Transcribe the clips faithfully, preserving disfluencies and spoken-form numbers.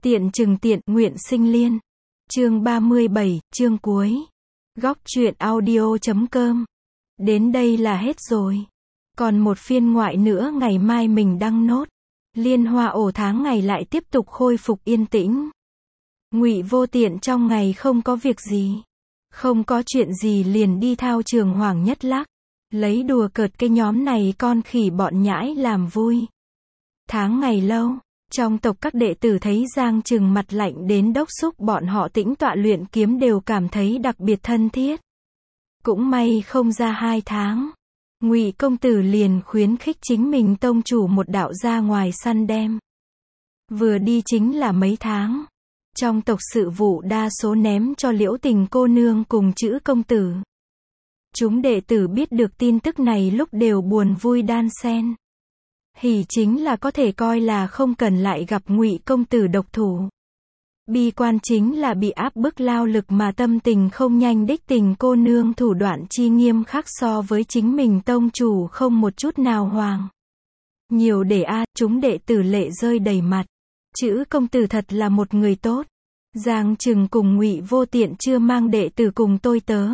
Tiện chừng tiện, nguyện sinh liên. Chương ba mươi bảy, chương cuối. Góc truyện audio chấm com. Đến đây là hết rồi. Còn một phiên ngoại nữa ngày mai mình đăng nốt. Liên hoa ổ tháng ngày lại tiếp tục khôi phục yên tĩnh. Ngụy Vô Tiện trong ngày không có việc gì, không có chuyện gì liền đi thao trường Hoàng Nhất Lắc, lấy đùa cợt cái nhóm này con khỉ bọn nhãi làm vui. Tháng ngày lâu, trong tộc các đệ tử thấy Giang Trừng mặt lạnh đến đốc xúc bọn họ tĩnh tọa luyện kiếm đều cảm thấy đặc biệt thân thiết. Cũng may không ra hai tháng, Ngụy công tử liền khuyến khích chính mình tông chủ một đạo ra ngoài săn đem. Vừa đi chính là mấy tháng. Trong tộc sự vụ đa số ném cho Liễu Tình cô nương cùng Chữ công tử. Chúng đệ tử biết được tin tức này lúc đều buồn vui đan xen. Hỉ chính là có thể coi là không cần lại gặp Ngụy công tử độc thủ. Bi quan chính là bị áp bức lao lực mà tâm tình không nhanh. Đích Tình cô nương thủ đoạn chi nghiêm khắc so với chính mình tông chủ không một chút nào hoàng. Nhiều để a, chúng đệ tử lệ rơi đầy mặt. Chữ công tử thật là một người tốt. Giang Trừng cùng Ngụy Vô Tiện chưa mang đệ tử cùng tôi tớ.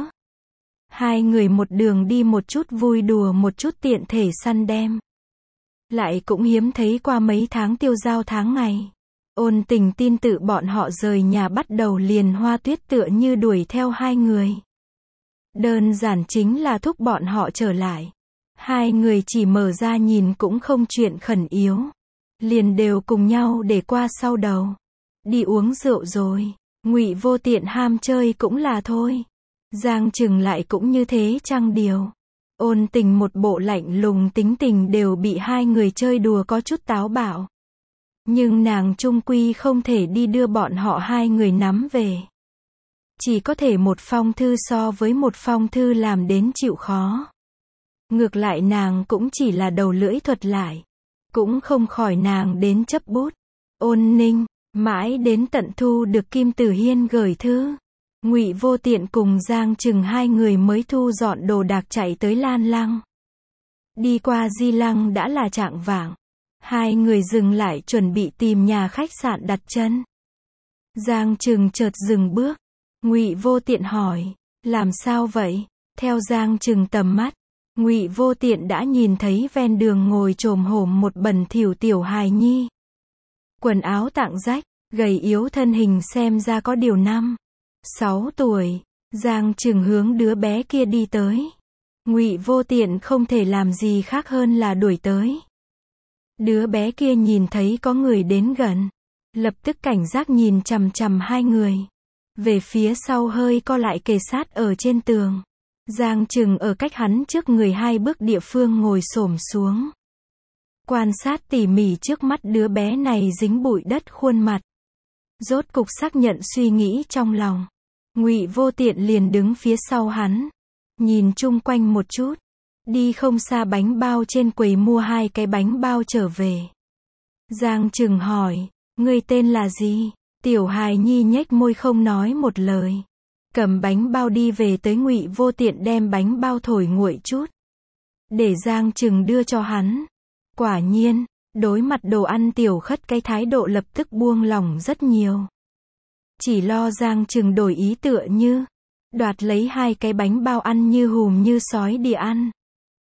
Hai người một đường đi một chút vui đùa một chút tiện thể săn đem. Lại cũng hiếm thấy qua mấy tháng tiêu dao tháng ngày. Ôn Tình tin tự bọn họ rời nhà bắt đầu liền hoa tuyết tựa như đuổi theo hai người. Đơn giản chính là thúc bọn họ trở lại. Hai người chỉ mở ra nhìn cũng không chuyện khẩn yếu. Liền đều cùng nhau để qua sau đầu. Đi uống rượu rồi. Ngụy Vô Tiện ham chơi cũng là thôi. Giang Trừng lại cũng như thế chăng điều. Ôn Tình một bộ lạnh lùng tính tình đều bị hai người chơi đùa có chút táo bạo. Nhưng nàng chung quy không thể đi đưa bọn họ hai người nắm về. Chỉ có thể một phong thư so với một phong thư làm đến chịu khó. Ngược lại nàng cũng chỉ là đầu lưỡi thuật lại. Cũng không khỏi nàng đến chấp bút. Ôn Ninh, mãi đến tận thu được Kim Tử Hiên gửi thư. Ngụy Vô Tiện cùng Giang Trừng hai người mới thu dọn đồ đạc chạy tới Lan Lăng. Đi qua Di Lăng đã là chạng vạng. Hai người dừng lại chuẩn bị tìm nhà khách sạn đặt chân. Giang Trừng chợt dừng bước. Ngụy Vô Tiện hỏi, làm sao vậy? Theo Giang Trừng tầm mắt, Ngụy Vô Tiện đã nhìn thấy ven đường ngồi chồm hổm một bẩn thỉu tiểu hài nhi. Quần áo tạng rách, gầy yếu thân hình xem ra có điều năm, sáu tuổi. Giang Trừng hướng đứa bé kia đi tới. Ngụy Vô Tiện không thể làm gì khác hơn là đuổi tới. Đứa bé kia nhìn thấy có người đến gần, lập tức cảnh giác nhìn chằm chằm hai người. Về phía sau hơi co lại kề sát ở trên tường. Giang Trừng ở cách hắn trước người hai bước địa phương ngồi xổm xuống. Quan sát tỉ mỉ trước mắt đứa bé này dính bụi đất khuôn mặt. Rốt cục xác nhận suy nghĩ trong lòng. Ngụy Vô Tiện liền đứng phía sau hắn. Nhìn chung quanh một chút. Đi không xa bánh bao trên quầy mua hai cái bánh bao trở về. Giang Trừng hỏi, ngươi tên là gì? Tiểu hài nhi nhếch môi không nói một lời. Cầm bánh bao đi về tới Ngụy Vô Tiện đem bánh bao thổi nguội chút. Để Giang Trừng đưa cho hắn. Quả nhiên, đối mặt đồ ăn tiểu khất cái thái độ lập tức buông lỏng rất nhiều. Chỉ lo Giang Trừng đổi ý tựa như. Đoạt lấy hai cái bánh bao ăn như hùm như sói đi ăn.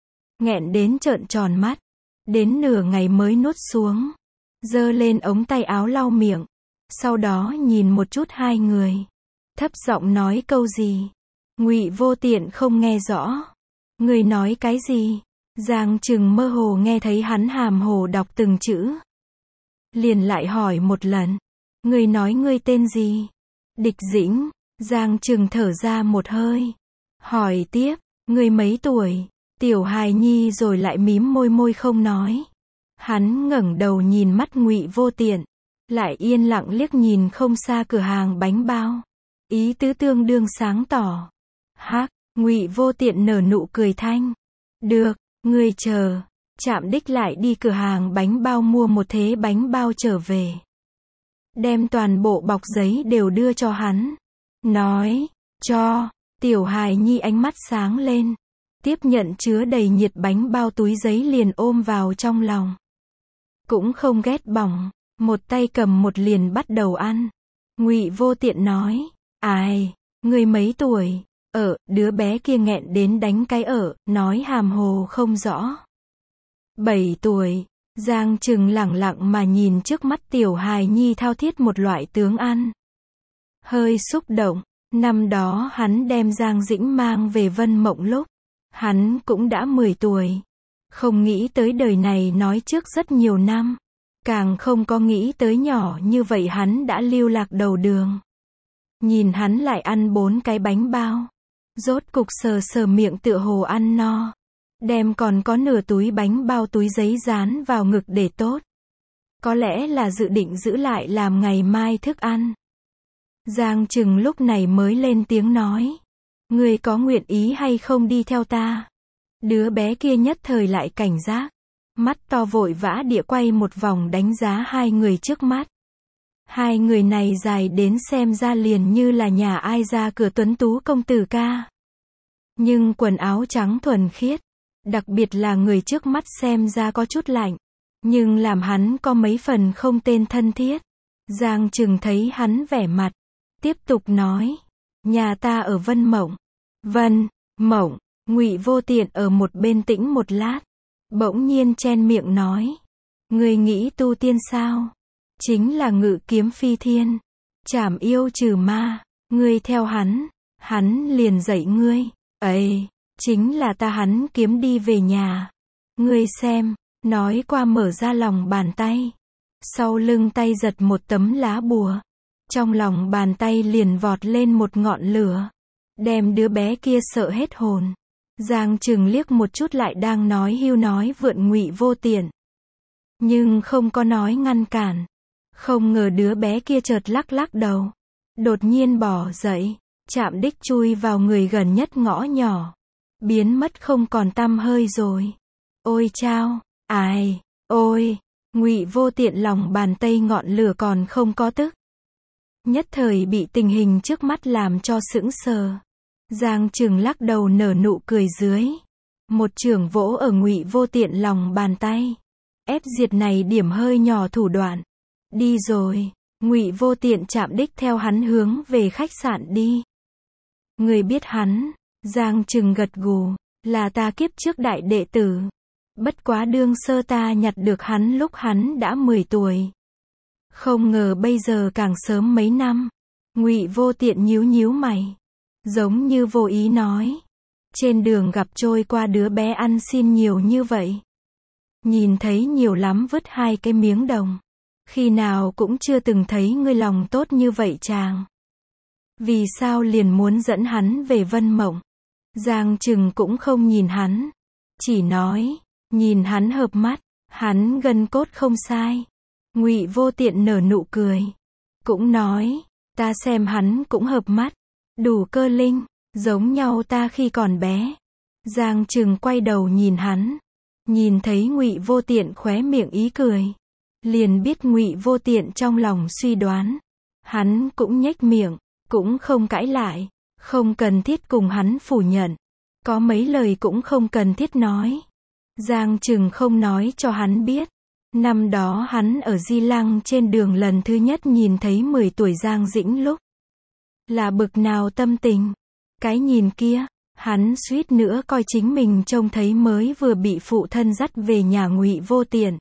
Nghẹn đến trợn tròn mắt. Đến nửa ngày mới nuốt xuống. Giơ lên ống tay áo lau miệng. Sau đó nhìn một chút hai người. Thấp giọng nói câu gì. Ngụy Vô Tiện không nghe rõ. Người nói cái gì? Giang Trừng mơ hồ nghe thấy hắn hàm hồ đọc từng chữ. Liền lại hỏi một lần. Người nói ngươi tên gì? Địch Dĩnh. Giang Trừng thở ra một hơi. Hỏi tiếp. Ngươi mấy tuổi? Tiểu hài nhi rồi lại mím môi môi không nói. Hắn ngẩng đầu nhìn mắt Ngụy Vô Tiện. Lại yên lặng liếc nhìn không xa cửa hàng bánh bao. Ý tứ tương đương sáng tỏ. Hắc, Ngụy Vô Tiện nở nụ cười thanh. Được, ngươi chờ. Chạm đích lại đi cửa hàng bánh bao mua một thế bánh bao trở về. Đem toàn bộ bọc giấy đều đưa cho hắn. Nói, cho. Tiểu hài nhi ánh mắt sáng lên. Tiếp nhận chứa đầy nhiệt bánh bao túi giấy liền ôm vào trong lòng. Cũng không ghét bỏng. một tay cầm một liền bắt đầu ăn. Ngụy Vô Tiện nói, ai, người mấy tuổi? Ở, đứa bé kia nghẹn đến đánh cái ở, nói hàm hồ không rõ. Bảy tuổi. Giang Trừng lẳng lặng mà nhìn trước mắt tiểu hài nhi thao thiết một loại tướng ăn. Hơi xúc động, năm đó hắn đem Giang Dĩnh mang về Vân Mộng lúc, hắn cũng đã mười tuổi. Không nghĩ tới đời này nói trước rất nhiều năm. Càng không có nghĩ tới nhỏ như vậy hắn đã lưu lạc đầu đường. Nhìn hắn lại ăn bốn cái bánh bao. Rốt cục sờ sờ miệng tựa hồ ăn no. Đem còn có nửa túi bánh bao túi giấy dán vào ngực để tốt. Có lẽ là dự định giữ lại làm ngày mai thức ăn. Giang Trừng lúc này mới lên tiếng nói. Ngươi có nguyện ý hay không đi theo ta? Đứa bé kia nhất thời lại cảnh giác. Mắt to vội vã địa quay một vòng đánh giá hai người trước mắt. Hai người này dài đến xem ra liền như là nhà ai ra cửa tuấn tú công tử ca. Nhưng quần áo trắng thuần khiết. Đặc biệt là người trước mắt xem ra có chút lạnh. Nhưng làm hắn có mấy phần không tên thân thiết. Giang Trừng thấy hắn vẻ mặt. Tiếp tục nói. Nhà ta ở Vân Mộng. Vân Mộng. Ngụy Vô Tiện ở một bên tĩnh một lát. Bỗng nhiên chen miệng nói. Ngươi nghĩ tu tiên sao? Chính là ngự kiếm phi thiên. Trảm yêu trừ ma. Ngươi theo hắn. Hắn liền dạy ngươi. Ấy, chính là ta hắn kiếm đi về nhà. Ngươi xem. Nói qua mở ra lòng bàn tay. Sau lưng tay giật một tấm lá bùa. Trong lòng bàn tay liền vọt lên một ngọn lửa. Đem đứa bé kia sợ hết hồn. Giang Trừng liếc một chút lại đang nói hưu nói vượn Ngụy Vô Tiện. Nhưng không có nói ngăn cản. Không ngờ đứa bé kia chợt lắc lắc đầu. Đột nhiên bỏ dậy. Chạm đích chui vào người gần nhất ngõ nhỏ. Biến mất không còn tăm hơi rồi. Ôi chao, ai, ôi. Ngụy Vô Tiện lòng bàn tay ngọn lửa còn không có tức. Nhất thời bị tình hình trước mắt làm cho sững sờ. Giang Trừng lắc đầu nở nụ cười dưới. Một chưởng vỗ ở Ngụy Vô Tiện lòng bàn tay. Ép diệt này điểm hơi nhỏ thủ đoạn. Đi rồi. Ngụy Vô Tiện chạm đích theo hắn hướng về khách sạn đi. Người biết hắn. Giang Trừng gật gù. Là ta kiếp trước đại đệ tử. Bất quá đương sơ ta nhặt được hắn lúc hắn đã mười tuổi. Không ngờ bây giờ càng sớm mấy năm. Ngụy Vô Tiện nhíu nhíu mày. Giống như vô ý nói. Trên đường gặp trôi qua đứa bé ăn xin nhiều như vậy. Nhìn thấy nhiều lắm vứt hai cái miếng đồng. Khi nào cũng chưa từng thấy ngươi lòng tốt như vậy chàng. Vì sao liền muốn dẫn hắn về Vân Mộng? Giang Trừng cũng không nhìn hắn. Chỉ nói, nhìn hắn hợp mắt, hắn gân cốt không sai. Ngụy Vô Tiện nở nụ cười. Cũng nói, ta xem hắn cũng hợp mắt. Đủ cơ linh, giống nhau ta khi còn bé. Giang Trừng quay đầu nhìn hắn. Nhìn thấy Ngụy Vô Tiện khóe miệng ý cười. Liền biết Ngụy Vô Tiện trong lòng suy đoán. Hắn cũng nhếch miệng, cũng không cãi lại. Không cần thiết cùng hắn phủ nhận. Có mấy lời cũng không cần thiết nói. Giang Trừng không nói cho hắn biết. Năm đó hắn ở Di Lăng trên đường lần thứ nhất nhìn thấy mười tuổi Giang Dĩnh lúc. Là bực nào tâm tình. Cái nhìn kia, hắn suýt nữa coi chính mình trông thấy mới vừa bị phụ thân dắt về nhà Ngụy Vô Tiện.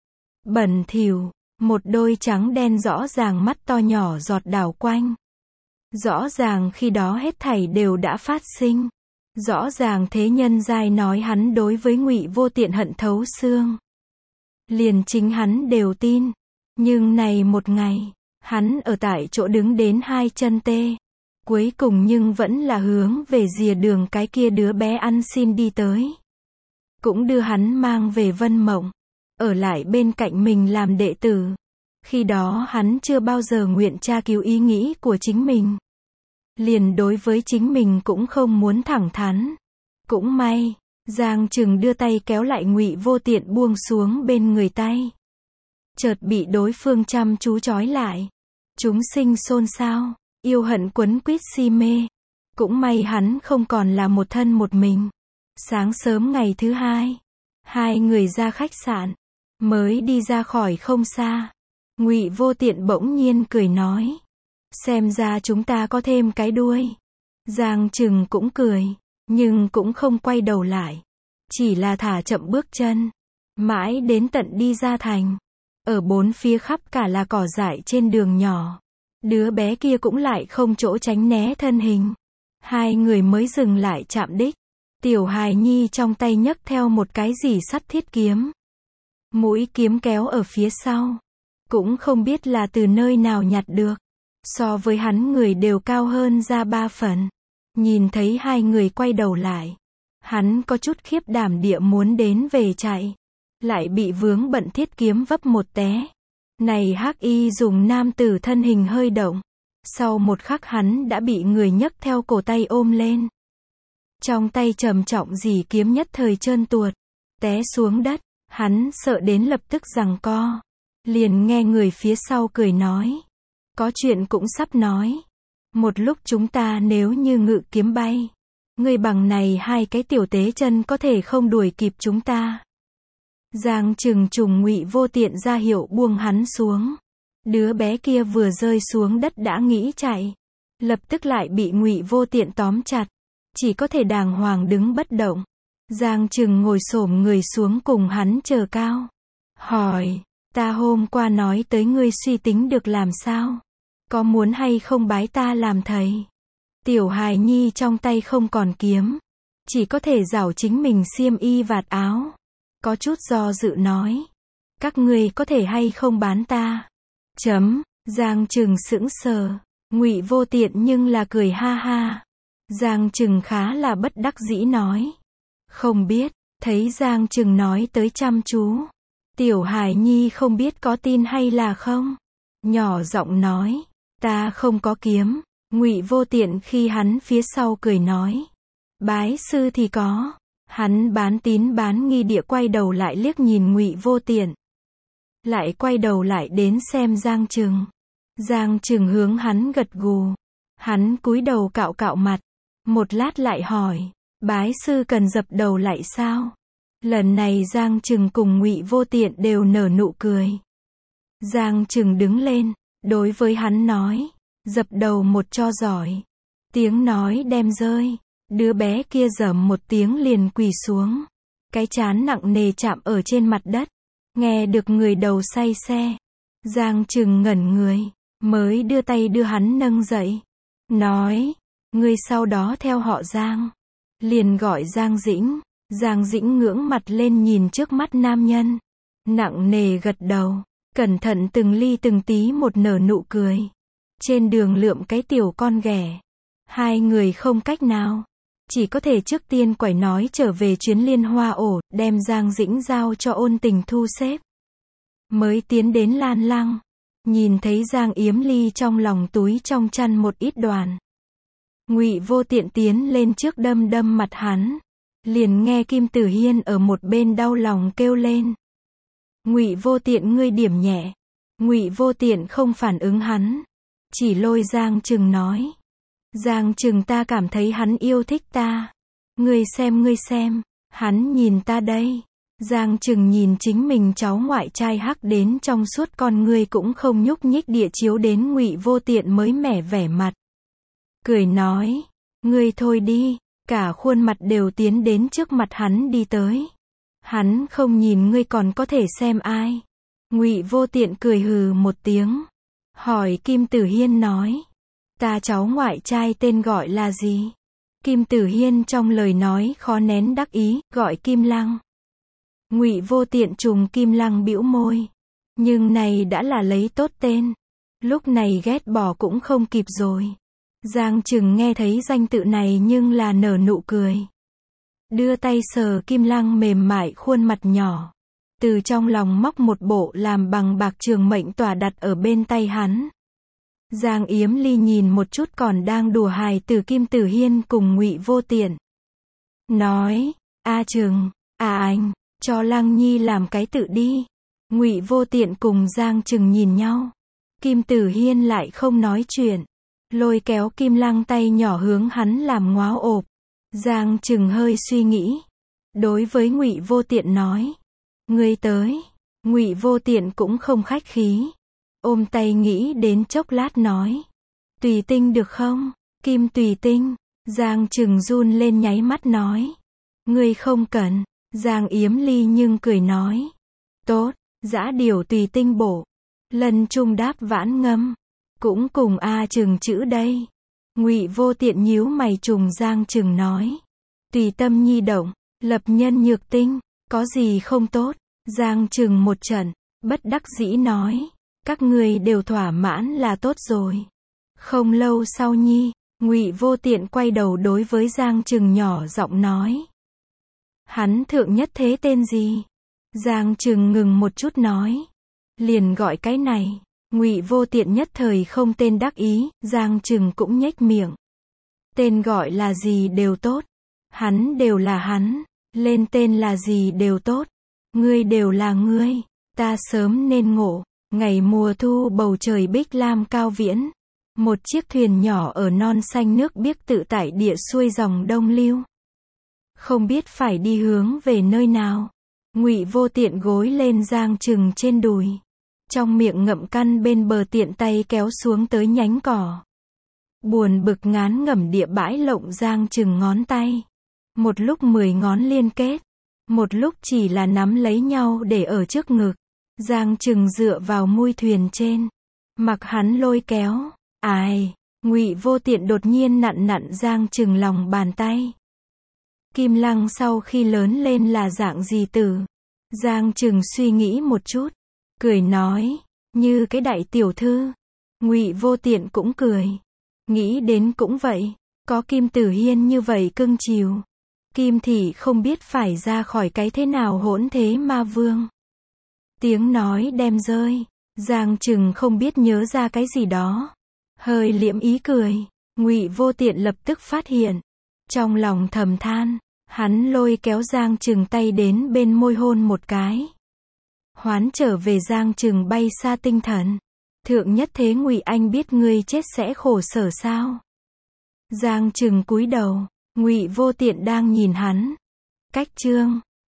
Bẩn thỉu, một đôi trắng đen rõ ràng mắt to nhỏ giọt đảo quanh. Rõ ràng khi đó hết thảy đều đã phát sinh. Rõ ràng thế nhân giai nói hắn đối với Ngụy Vô Tiện hận thấu xương. Liền chính hắn đều tin. Nhưng này một ngày, hắn ở tại chỗ đứng đến hai chân tê. Cuối cùng nhưng vẫn là hướng về rìa đường cái kia đứa bé ăn xin đi tới. Cũng đưa hắn mang về Vân Mộng. Ở lại bên cạnh mình làm đệ tử. Khi đó hắn chưa bao giờ nguyện tra cứu ý nghĩ của chính mình. Liền đối với chính mình cũng không muốn thẳng thắn. Cũng may, Giang Trừng đưa tay kéo lại Ngụy Vô Tiện buông xuống bên người tay. Chợt bị đối phương chăm chú trói lại. Chúng sinh xôn xao, yêu hận quấn quýt si mê. Cũng may hắn không còn là một thân một mình. Sáng sớm ngày thứ hai, hai người ra khách sạn, mới đi ra khỏi không xa. Ngụy Vô Tiện bỗng nhiên cười nói. Xem ra chúng ta có thêm cái đuôi. Giang Trừng cũng cười, nhưng cũng không quay đầu lại. Chỉ là thả chậm bước chân. Mãi đến tận đi ra thành. Ở bốn phía khắp cả là cỏ dại trên đường nhỏ. Đứa bé kia cũng lại không chỗ tránh né thân hình. Hai người mới dừng lại chạm đích. Tiểu hài nhi trong tay nhấc theo một cái gì sắt thiết kiếm. Mũi kiếm kéo ở phía sau. Cũng không biết là từ nơi nào nhặt được. So với hắn người đều cao hơn ra ba phần. Nhìn thấy hai người quay đầu lại. Hắn có chút khiếp đảm địa muốn đến về chạy. Lại bị vướng bận thiết kiếm vấp một té. Này hắc y dùng nam tử thân hình hơi động. Sau một khắc hắn đã bị người nhấc theo cổ tay ôm lên. Trong tay trầm trọng dì kiếm nhất thời trơn tuột. Té xuống đất. Hắn sợ đến lập tức giằng co. Liền nghe người phía sau cười nói. Có chuyện cũng sắp nói. Một lúc chúng ta nếu như ngự kiếm bay. Người bằng này hai cái tiểu tế chân có thể không đuổi kịp chúng ta. Giang Trừng trùng Ngụy Vô Tiện ra hiệu buông hắn xuống. Đứa bé kia vừa rơi xuống đất đã nghĩ chạy. Lập tức lại bị Ngụy Vô Tiện tóm chặt. Chỉ có thể đàng hoàng đứng bất động. Giang Trừng ngồi xổm người xuống cùng hắn chờ cao. Hỏi, ta hôm qua nói tới ngươi suy tính được làm sao? Có muốn hay không bái ta làm thầy? Tiểu hài nhi trong tay không còn kiếm. Chỉ có thể giảo chính mình xiêm y vạt áo. Có chút do dự nói. Các ngươi có thể hay không bán ta? Chấm, Giang Trừng sững sờ. Ngụy Vô Tiện nhưng là cười ha ha. Giang Trừng khá là bất đắc dĩ nói. Không biết, thấy Giang Trừng nói tới chăm chú. Tiểu hài nhi không biết có tin hay là không. Nhỏ giọng nói. Ta không có kiếm. Ngụy Vô Tiện khi hắn phía sau cười nói. Bái sư thì có. Hắn bán tín bán nghi địa quay đầu lại liếc nhìn Ngụy Vô Tiện. Lại quay đầu lại đến xem Giang Trừng. Giang Trừng hướng hắn gật gù. Hắn cúi đầu cạo cạo mặt. Một lát lại hỏi. Bái sư cần dập đầu lại sao? Lần này Giang Trừng cùng Ngụy Vô Tiện đều nở nụ cười. Giang Trừng đứng lên. Đối với hắn nói. Dập đầu một cho giỏi. Tiếng nói đem rơi. Đứa bé kia rầm một tiếng liền quỳ xuống. Cái trán nặng nề chạm ở trên mặt đất. Nghe được người đầu say xe. Giang Trừng ngẩn người. Mới đưa tay đưa hắn nâng dậy. Nói. Ngươi sau đó theo họ Giang. Liền gọi Giang Dĩnh. Giang Dĩnh ngưỡng mặt lên nhìn trước mắt nam nhân. Nặng nề gật đầu. Cẩn thận từng ly từng tí một nở nụ cười. Trên đường lượm cái tiểu con ghẻ. Hai người không cách nào. Chỉ có thể trước tiên quẩy nói trở về chuyến liên hoa ổ, đem Giang Dĩnh giao cho Ôn Tình thu xếp. Mới tiến đến Lan Lăng. Nhìn thấy Giang Yếm Ly trong lòng túi trong chăn một ít đoàn. Ngụy Vô Tiện tiến lên trước đâm đâm mặt hắn. Liền nghe Kim Tử Hiên ở một bên đau lòng kêu lên. Ngụy Vô Tiện ngươi điểm nhẹ. Ngụy Vô Tiện không phản ứng hắn. Chỉ lôi Giang Trừng nói. Giang Trừng ta cảm thấy hắn yêu thích ta. Ngươi xem ngươi xem. Hắn nhìn ta đây. Giang Trừng nhìn chính mình cháu ngoại trai hắc đến trong suốt con ngươi cũng không nhúc nhích địa chiếu đến Ngụy Vô Tiện mới mẻ vẻ mặt. Cười nói. Ngươi thôi đi. Cả khuôn mặt đều tiến đến trước mặt hắn đi tới. Hắn không nhìn ngươi còn có thể xem ai. Ngụy Vô Tiện cười hừ một tiếng. Hỏi Kim Tử Hiên nói. Ta cháu ngoại trai tên gọi là gì? Kim Tử Hiên trong lời nói khó nén đắc ý, gọi Kim Lăng. Ngụy Vô Tiện trùng Kim Lăng bĩu môi. Nhưng này đã là lấy tốt tên. Lúc này ghét bỏ cũng không kịp rồi. Giang Trừng nghe thấy danh tự này nhưng là nở nụ cười. Đưa tay sờ Kim Lăng mềm mại khuôn mặt nhỏ. Từ trong lòng móc một bộ làm bằng bạc trường mệnh tỏa đặt ở bên tay hắn. Giang Yếm Ly nhìn một chút còn đang đùa hài từ Kim Tử Hiên cùng Ngụy Vô Tiện. Nói, A Trừng, à anh, cho Lăng Nhi làm cái tự đi. Ngụy Vô Tiện cùng Giang Trừng nhìn nhau. Kim Tử Hiên lại không nói chuyện. Lôi kéo Kim Lăng tay nhỏ hướng hắn làm ngóa ộp. Giang Trừng hơi suy nghĩ. Đối với Ngụy Vô Tiện nói. Ngươi tới. Ngụy Vô Tiện cũng không khách khí. ôm tay nghĩ đến chốc lát nói. Tùy tinh được không? Kim tùy tinh. Giang Trừng run lên nháy mắt nói. Ngươi không cần. Giang Yếm Ly nhưng cười nói. Tốt, dã điều tùy tinh bổ. Lân Trung đáp vãn ngâm. Cũng cùng A Trừng chữ đây. Ngụy Vô Tiện nhíu mày trùng Giang Trừng nói. Tùy tâm nhi động, lập nhân nhược tinh, có gì không tốt? Giang Trừng một trận, bất đắc dĩ nói. Các người đều thỏa mãn là tốt rồi. Không lâu sau nhi, Ngụy Vô Tiện quay đầu đối với Giang Trừng nhỏ giọng nói. Hắn thượng nhất thế tên gì? Giang Trừng ngừng một chút nói. Liền gọi cái này. Ngụy Vô Tiện nhất thời không tên đắc ý, Giang Trừng cũng nhếch miệng. Tên gọi là gì đều tốt. Hắn đều là hắn. Lên tên là gì đều tốt. Ngươi đều là ngươi. Ta sớm nên ngộ. Ngày mùa thu bầu trời bích lam cao viễn. Một chiếc thuyền nhỏ ở non xanh nước biếc tự tại địa xuôi dòng đông lưu. Không biết phải đi hướng về nơi nào. Ngụy Vô Tiện gối lên Giang Trừng trên đùi. Trong miệng ngậm căn bên bờ tiện tay kéo xuống tới nhánh cỏ. Buồn bực ngán ngẩm địa bãi lộng Giang Trừng ngón tay. Một lúc mười ngón liên kết. Một lúc chỉ là nắm lấy nhau để ở trước ngực. Giang Trừng dựa vào mui thuyền trên. Mặc hắn lôi kéo. Ai, Ngụy Vô Tiện đột nhiên nặn nặn Giang Trừng lòng bàn tay. Kim Lăng sau khi lớn lên là dạng gì tử? Giang Trừng suy nghĩ một chút. Cười nói, như cái đại tiểu thư. Ngụy Vô Tiện cũng cười. Nghĩ đến cũng vậy. Có Kim Tử Hiên như vậy cưng chiều. Kim Thị không biết phải ra khỏi cái thế nào hỗn thế ma vương. Tiếng nói đem rơi. Giang Trừng không biết nhớ ra cái gì đó. Hơi liễm ý cười. Ngụy Vô Tiện lập tức phát hiện. Trong lòng thầm than. Hắn lôi kéo Giang Trừng tay đến bên môi hôn một cái. Hoán trở về Giang Trừng bay xa tinh thần. Thượng nhất thế Ngụy Anh biết ngươi chết sẽ khổ sở sao? Giang Trừng cúi đầu. Ngụy Vô Tiện đang nhìn hắn. Cách chương